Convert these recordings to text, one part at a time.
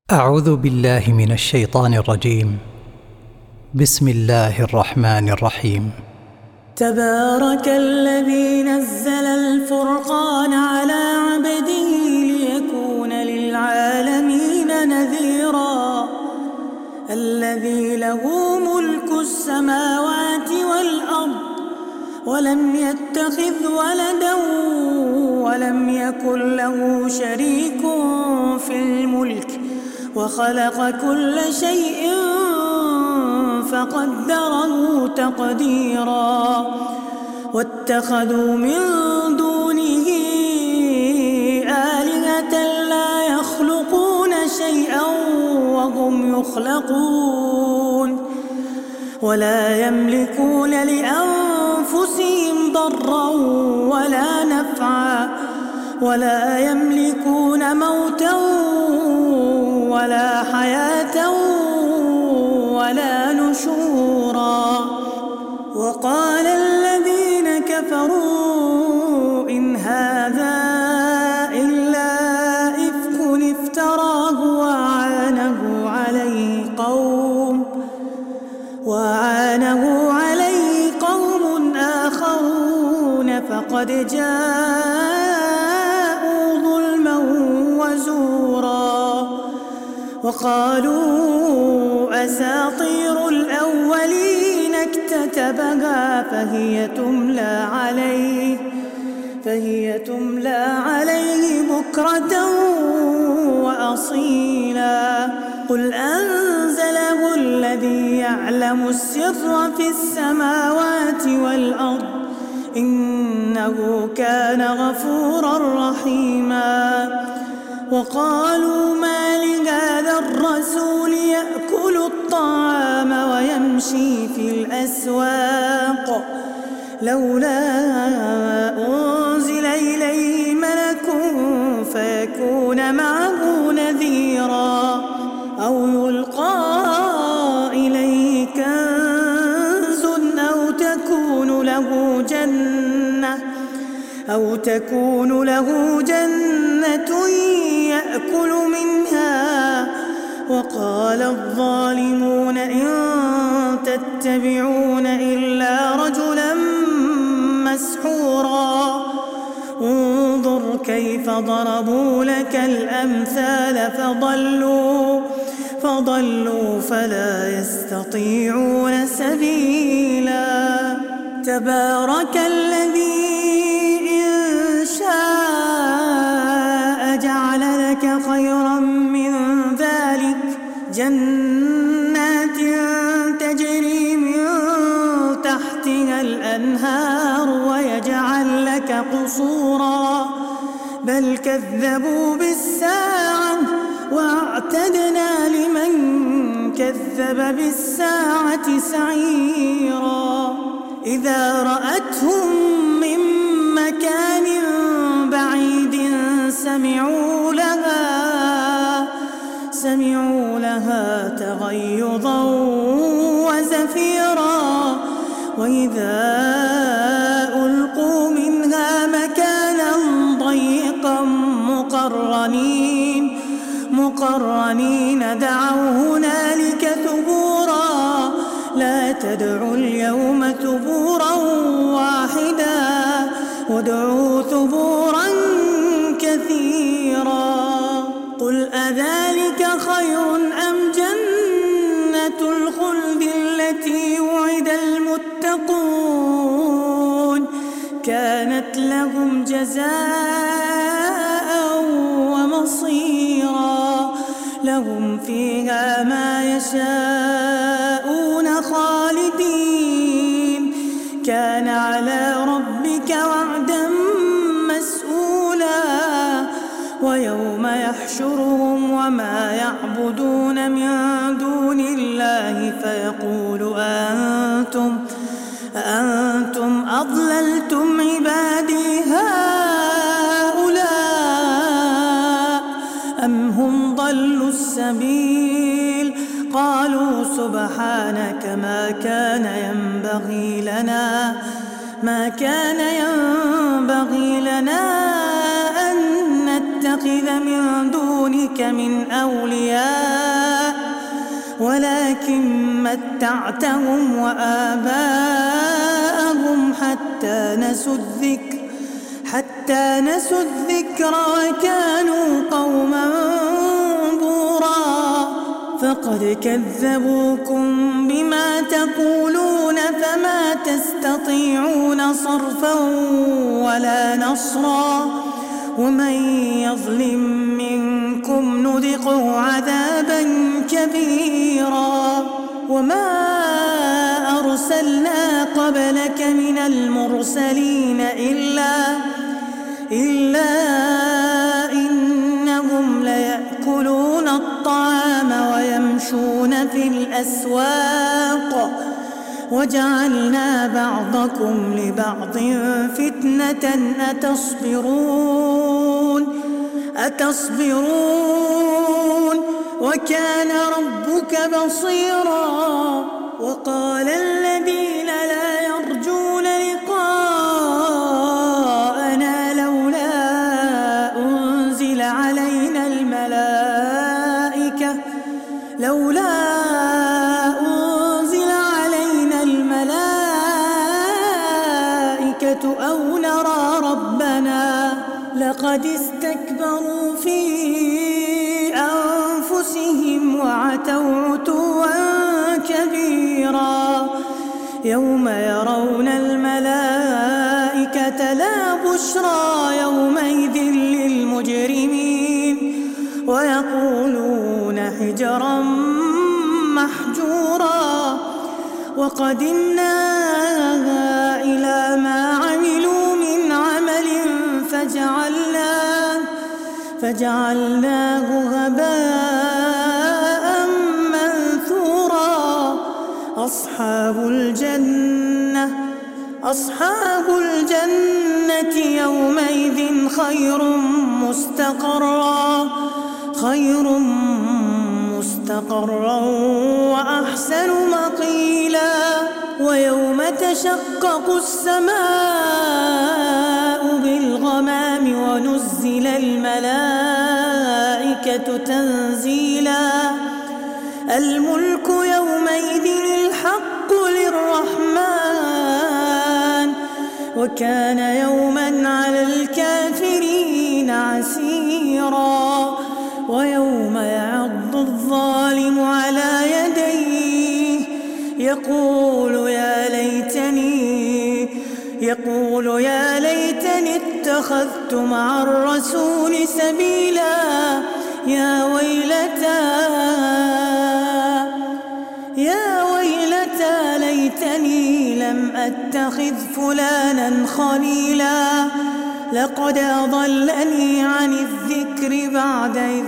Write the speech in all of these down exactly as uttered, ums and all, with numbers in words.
أعوذ بالله من الشيطان الرجيم. بسم الله الرحمن الرحيم. تبارك الذي نزل الفرقان على عبده ليكون للعالمين نذيرا الذي له ملك السماوات والأرض ولم يتخذ ولدا ولم يكن له شريك في الملك وخلق كل شيء فقدره تقديرا واتخذوا من دونه آلهة لا يخلقون شيئا وهم يخلقون ولا يملكون لأنفسهم ضرا ولا نفعا ولا يملكون موتا ولا حياة ولا نشورا. وقال الذين كفروا إن هذا إلا إفك افتراه وأعانه عليه قوم وأعانه عليه قوم آخرون فقد جاءوا ظلما وزورا. وقالوا أساطير الأولين اكتتبها فهي تملى عليه فهي تملى عليه بكرة وأصيلا. قل أنزله الذي يعلم السر في السماوات والأرض إنه كان غفورا رحيما. وقالوا ما لهذا الرسول يأكل الطعام ويمشي في الأسواق لولا أنزل إليه ملك فيكون معه نذيرا أو يلقى إليه كنز أو تكون له جنة أو تكون له جنة يأكل منها. وقال الظالمون إن تتبعون إلا رجلا مسحورا. انظر كيف ضربوا لك الأمثال فضلوا فضلوا فلا يستطيعون سبيلا. تبارك الذي إن شاء جعل لك خيرا من ذلك جنات تجري من تحتها الأنهار ويجعل لك قصورا بل كذبوا بالساعة واعتدنا لمن كذب بالساعة سعيرا. إذا رأتهم من مكان بعيد سمعوا لها سمعوا لها تغيظا وزفيرا وإذا ألقوا منها مكانا ضيقا مقرنين مقرنين دعوا هنالك ثبورا لا تدعوا اليوم ثبورا واحدا وادعوا ثبورا كثيرا. قل أذلك خير أم جنة الخلد التي وعد المتقون كانت لهم جزاء ومصيرا لهم فيها ما يشاءون خالدين كان على ربك وعدا مسؤولا. ويوم يحشرهم وما يعبدون من دون الله فيقول أأنتم أأنتم أضللتم عبادي هؤلاء أم هم ضلوا السبيل قالوا سبحانك ما كان ينبغي لنا ما كان ينبغي لنا أن نتخذ من دونك من أولياء ولكن متعتهم وآباءهم حتى نسوا الذكر حتى نسوا الذكر وكانوا قوما بورا فقد كذبوكم بما تقولون فما تستطيعون صرفا ولا نصرا ومن يظلم منكم نذقه عذابا كبيرا وما أرسلنا قبلك من المرسلين إلا إلا إنهم ليأكلون الطعام ويمشون في الأسواق وجعلنا بعضكم لبعض فتنة أتصبرون أتصبرون وكان ربك بصيرا وقال الذين لا يرجون لقاءنا لولا أنزل علينا الملائكة لولا أنزل علينا الملائكة أو نرى ربنا لقد استكبروا في أنفسهم وعتوا عتوا كبيرا يوم يرون الملائكة لا بشرى يومئذ للمجرمين ويقولون حجرا محجورا وقدمنا إلى ما عملوا من عمل فجعلناه فجعلناه هباء منثورا أصحاب الجنة أصحاب الجنة يومئذ خير مستقرا خير مستقرا وأحسن مقيلا ويوم تشقق السماء بالغمام ونزل الملائكة تنزيلا الملك يومئذ الحق للرحمن وكان يوما على الكافرين عسيرا ويوم يعض الظالم على يديه يقول يا ليتني يقول يا ليتني اتخذت مع الرسول سبيلا يا ويلتى يا ويلتى ليتني لم أتخذ فلانا خليلا لقد أضلني عن الذكر بعد إذ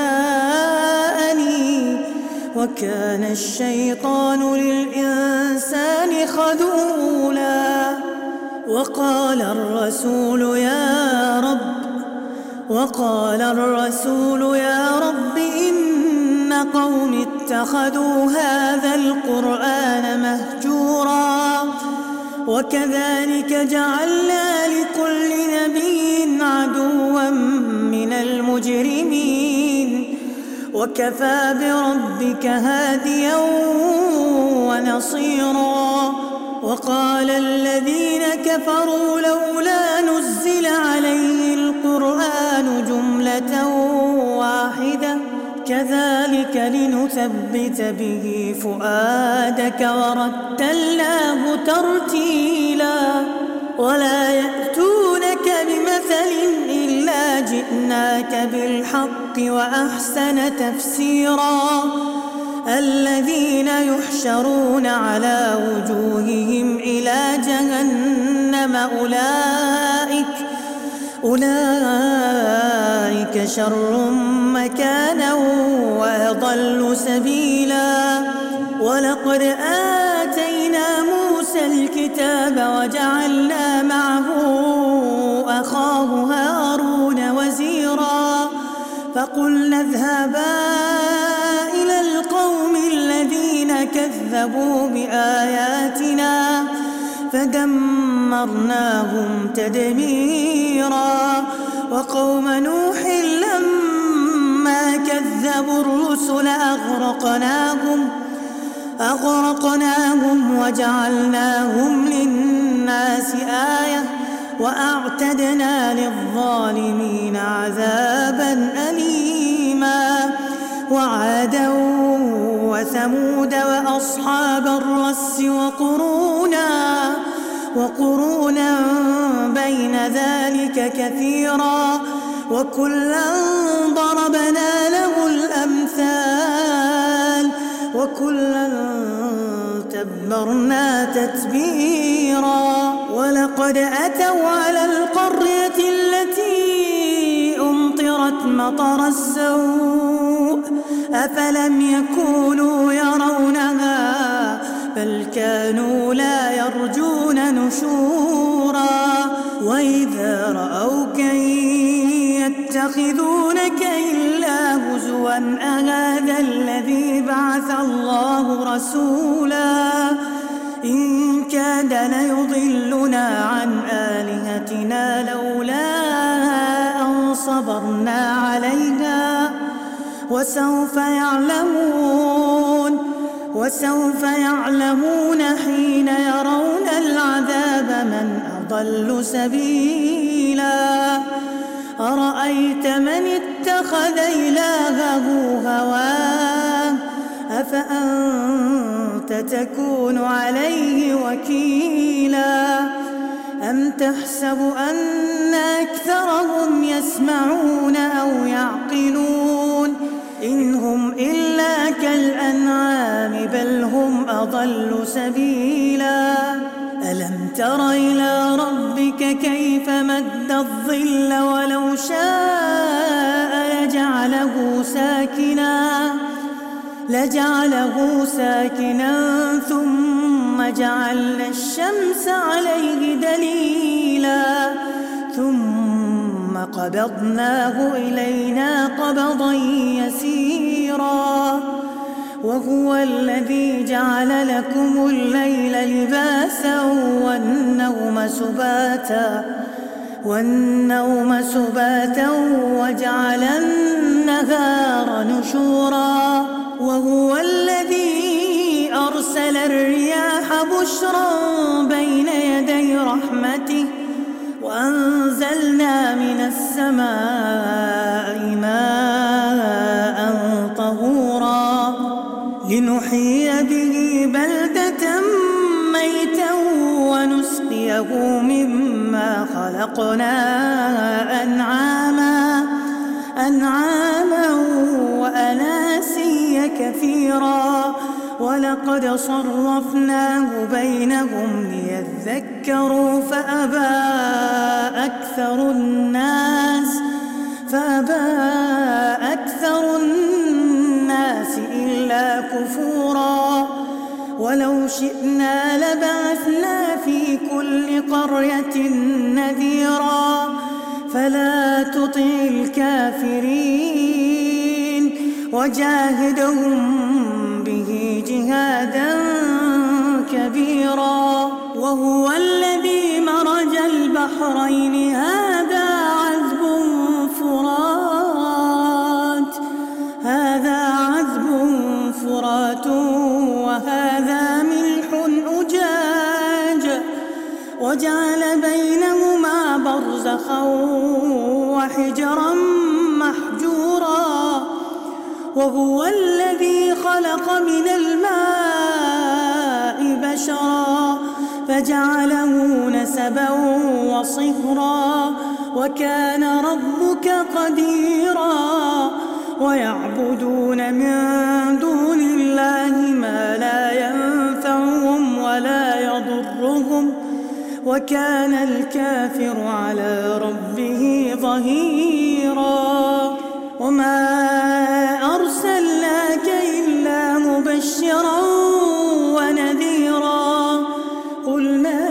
جاءني وكان الشيطان للإنسان خذولا وقال الرسول يا رب وقال الرسول يا رب إن قوم اتخذوا هذا القرآن مهجورا وكذلك جعلنا لكل نبي عدوا من المجرمين وكفى بربك هاديا ونصيرا وقال الذين كفروا لولا نزل عليه القرآن جملة واحدة كذلك لنثبت به فؤادك ورتلناه ترتيلا ولا يأتونك بمثل إلا جئناك بالحق وأحسن تفسيرا الذين يحشرون على وجوههم إلى جهنم أولئك أولئك شر مكانا وأضل سبيلا ولقد آتينا موسى الكتاب وجعلنا معه أخاه هارون وزيرا فقلنا اذهبا إلى القوم الذين كذبوا بآياتنا فدمرناهم تدميرا وقوم نوح لما كذبوا الرسل أغرقناهم أغرقناهم وجعلناهم للناس آية وأعتدنا للظالمين عذابا أليما وعادا وثمود وأصحاب الرس وقرونا وقرونا بين ذلك كثيرا وكلا ضربنا له الأمثال وكلا تبرنا تتبيرا ولقد أتوا على القرية التي أمطرت مطر السوء أفلم يكونوا يرونها بل كانوا لا يرجون نشورا وإذا رأوك يتخذونك إلا هزوا أهذا الذي بعث الله رسولا إن كاد ليضلنا عن آلهتنا لولا أن صبرنا عليها وسوف يعلمون وسوف يعلمون حين يرون العذاب من أضل سبيلا أرأيت من اتخذ إلهه هواه أفأنت تكون عليه وكيلا أم تحسب أن أكثرهم يسمعون أو يعقلون إن هم إلا كالأنعام بل هم أضل سبيلا ألم تر إلى ربك كيف مد الظل ولو شاء يجعله ساكنا لجعله ساكنا ثم جعلنا الشمس عليه دليلا ثم قبضناه إلينا قبضا يسيرا وهو الذي جعل لكم الليل لباسا والنوم سباتا والنوم سباتا وجعل النهار نشورا وهو الذي أرسل الرياح بشرا بين يدي رحمته وأنزلنا من السماء ماء طهورا لنحيي به بلدة ميتا ونسقيه مما خلقنا أنعاما أنعاما وأناسيا كثيرا ولقد صرفناه بينهم ليذكروا فأبى أكثر الناس فأبى أكثر الناس إلا كفورا ولو شئنا لبعثنا في كل قرية نذيرا فلا تطع الكافرين وجاهدهم به جهادا كبيرا وهو الذي مرج البحرين هذا عذب فرات هذا عذب فرات وهذا ملح أجاج وجعل بينهما برزخا وحجرا محجورا وهو الذي خلق من الماء بشرا فجعله نسبا وصهرا وكان ربك قديرا ويعبدون من دون الله ما لا ينفعهم ولا يضرهم وكان الكافر على ربه ظهيرا وما أرسلناك إلا مبشرا ونذيرا قل ما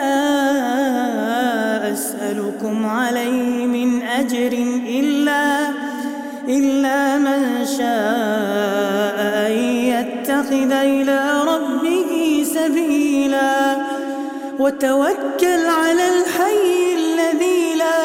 أسألكم عليه من أجر إلا إلا من شاء أن يتخذ إلى ربه سبيلا وتوكل على الحي الذي لا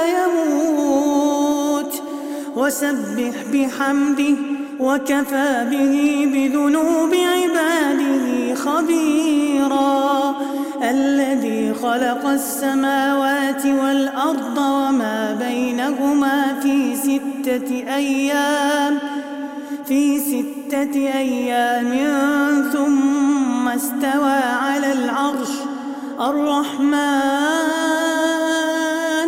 يموت وسبح بحمده وكفى به بذنوب عباده خبيرا الذي خلق السماوات والأرض وما بينهما في ستة أيام في ستة أيام ثم استوى على العرش الرحمن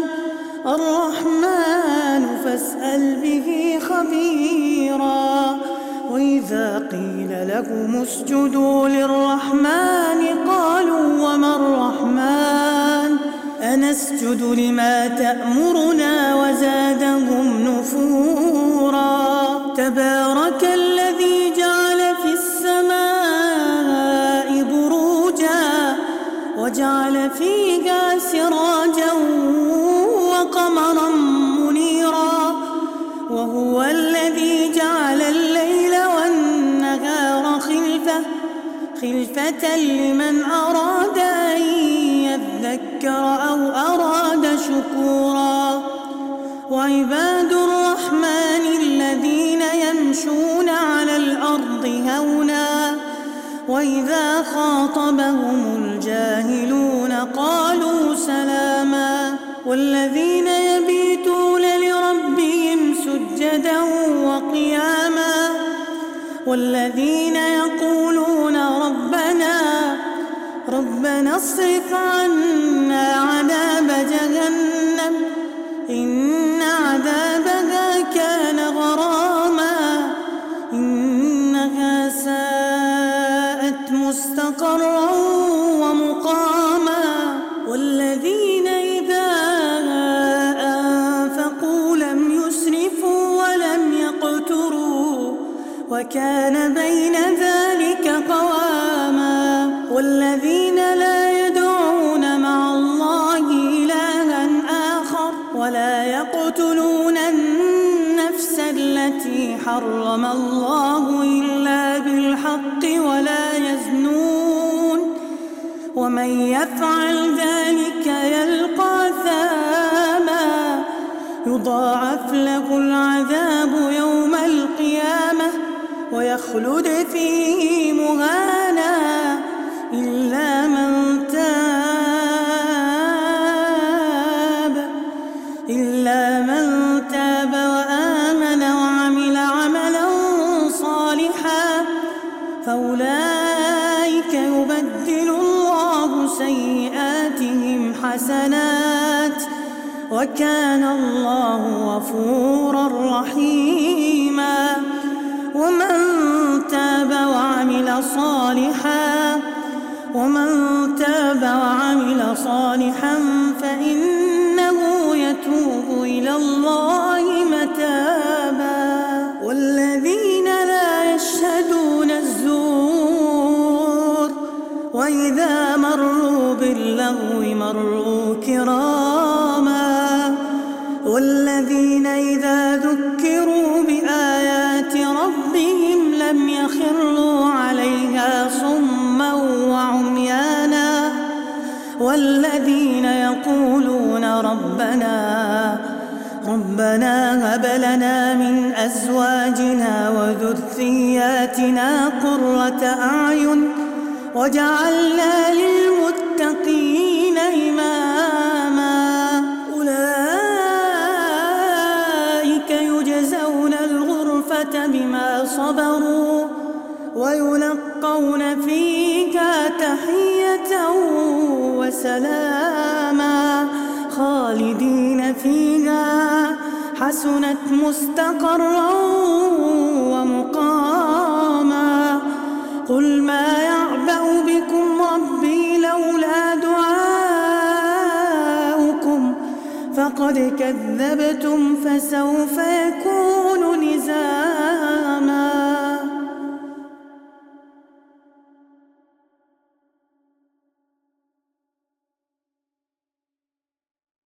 الرحمن فاسأل به خبيرا وإذا قيل لهم اسجدوا للرحمن قالوا وما الرحمن أنسجد لما تأمرنا وزادهم نفورا تبارك الذي جعل في السماء بروجا وجعل فيها سراجا وقمرا منيرا وهو الذي جعل الليل والنهار خلفة خلفة لمن أراد أن يذكر أو أراد شكورا وعباد الرحمن الذين يمشون على الأرض هونا وإذا خاطبهم الجاهلون قالوا سلاما والذين يبيتون لربهم سجدا وقياما والذين يقولون ربنا ربنا اصرف عنا عذاب جهنم إن عذابها كان غراما إنها ساءت مستقرا ومقاما والذين إذا أنفقوا لم يسرفوا ولم يقتروا وكان بين ذلك قواما والذين لا يدعون مع الله إلها آخر ولا يقتلون النفس التي حرم الله إلا بالحق ولا يزنون ومن يفعل ذلك يلقى ثاما يضاعف له العذاب يوم القيامة ويخلد فيه مهانا إلا من تاب إلا من تاب وآمن وعمل عملا صالحا فأولئك يبدل الله سيئاتهم حسنات وكان الله غفورا رحيما ومن تاب وعمل صالحا ومن تاب وعمل صالحا فإنه يتوب إلى الله متابا والذين لا يشهدون الزور وإذا مروا باللغو مروا كراما والذين إذا ذكروا بآيات ربهم لم يخروا عليها صما وعميانا والذين يقولون ربنا ربنا هب لنا من أزواجنا وذرياتنا قرة أعين وجعلنا للمتقين إماما أولئك يجزون الغرفة بما صبروا ويلقون فيها تحية وسلاما خالدين فيها حسنت مستقرا ومقاما قل ما يعبأ بكم ربي لولا دعاؤكم فقد كذبتم فسوف يكون